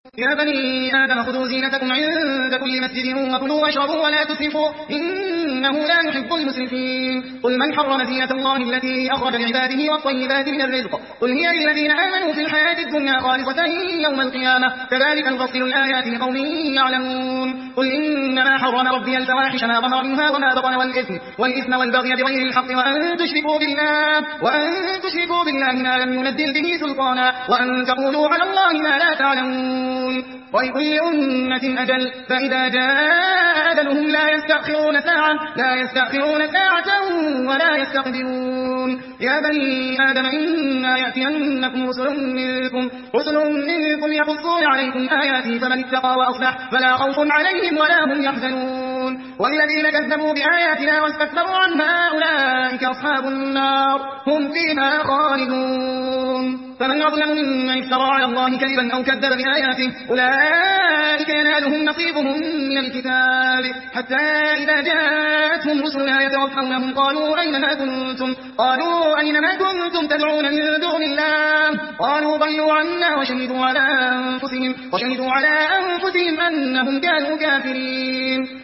يا بني آدم خذوا زينتكم عند كل مسجد وكلوا واشربوا ولا تسرفوا إنه لا يحب المسرفين. قل من حرم زينة الله التي أخرج لعباده والطيبات من الرزق قل هي للذين آمنوا في الحياة الدنيا خالصة يوم القيامة كذلك نفصل الآيات لقوم يعلمون. قل إنما حرم ربي الفواحش ما ظهر منها وما بطن والإثم والبغي بغير الحق وأن تشركوا بالله ما لم ينزل به سلطانا وأن تقولوا على الله ما لا تعلمون. ولكل أمة أجل فإذا جاء أجلهم لا يستأخرون ساعة ولا يستقدمون. يا بني آدم إنا يأتينكم رسل منكم يقصون عليكم آياتي فمن اتقى وأصلح فلا خوف عليهم ولا هم يحزنون. والذين كذبوا بآياتنا واستكبروا عنها أولئك أصحاب النار هم فيها خالدون. فمن أظلم ممن افترى على الله كذبا أو كذب بآياته أولئك ينالهم نصيبهم من الكتاب حتى إذا جاءتهم رسلنا يتوفونهم قالوا أين ما كنتم تدعون من دون الله قالوا ضلوا عنا وشهدوا على أنفسهم أنهم كانوا كافرين.